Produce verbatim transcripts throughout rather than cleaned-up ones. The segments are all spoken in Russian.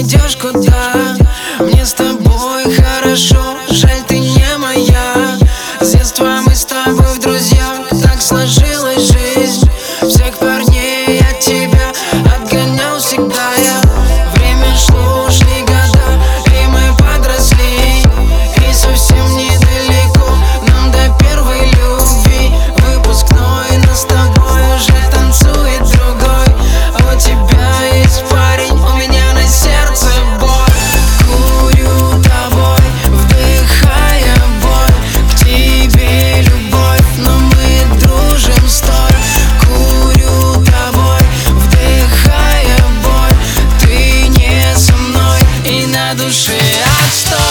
идешь куда? Мне с тобой хорошо, жаль, ты не моя. С детства мы с тобой в друзьях, так сложилась жизнь. Всех парней от тебя отгонял всегда я. Время шло, шли года, и мы подросли, и совсем недалеко нам до первой любви. Выпускной, но с тобой уже танцует другой. А у тебя есть парень, у меня на сердце боль. Курю тобой, вдыхая боль, к тебе любовь, но мы дружим, стой. Курю тобой, вдыхая боль, ты не со мной, и на душе отстой.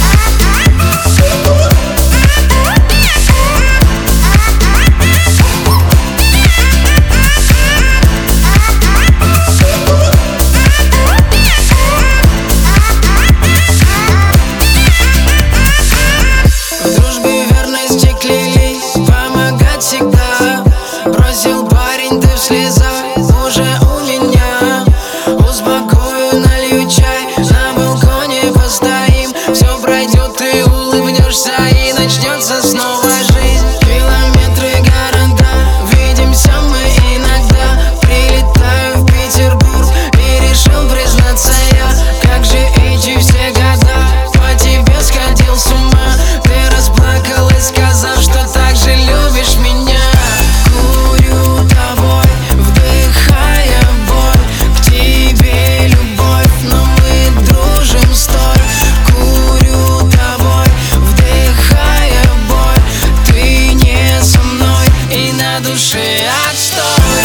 Всегда бросил парень, ты в слезах уже у меня. Успокою, налью чай, на балконе постоим. Все пройдет, ты улыбнешься, и начнется снова жизнь. Километры города, видимся мы иногда. Прилетаю в Петербург и решил признаться я. Как же эти все года по тебе сходил с ума. Ты расплакалась, сказав, что так же любишь меня. Душе отстой.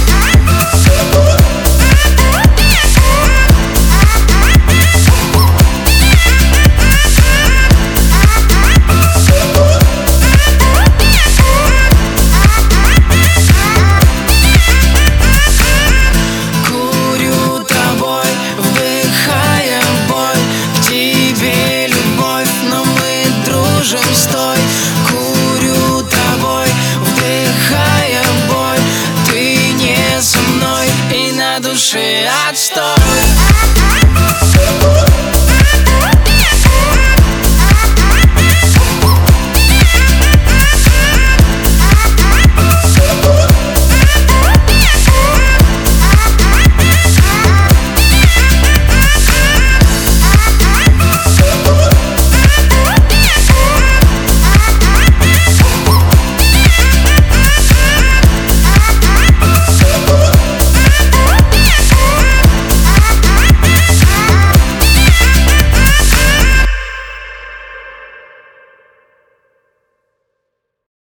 Курю тобой, вдыхая боль, к тебе любовь, но мы дружим, стой. Курю тобой, вдыхая боль, ты не со мной, и на душе отстой.